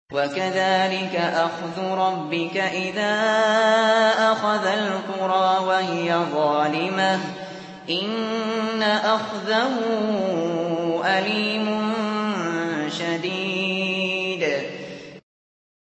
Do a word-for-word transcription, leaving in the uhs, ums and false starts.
وَكَذَٰلِكَ أَخْذُ رَبِّكَ إِذَا أَخَذَ الْقُرَىٰ وَهِيَ ظَالِمَةٌ ۚ إِنَّ أَخْذَهُ أَلِيمٌ شَدِيدٌ.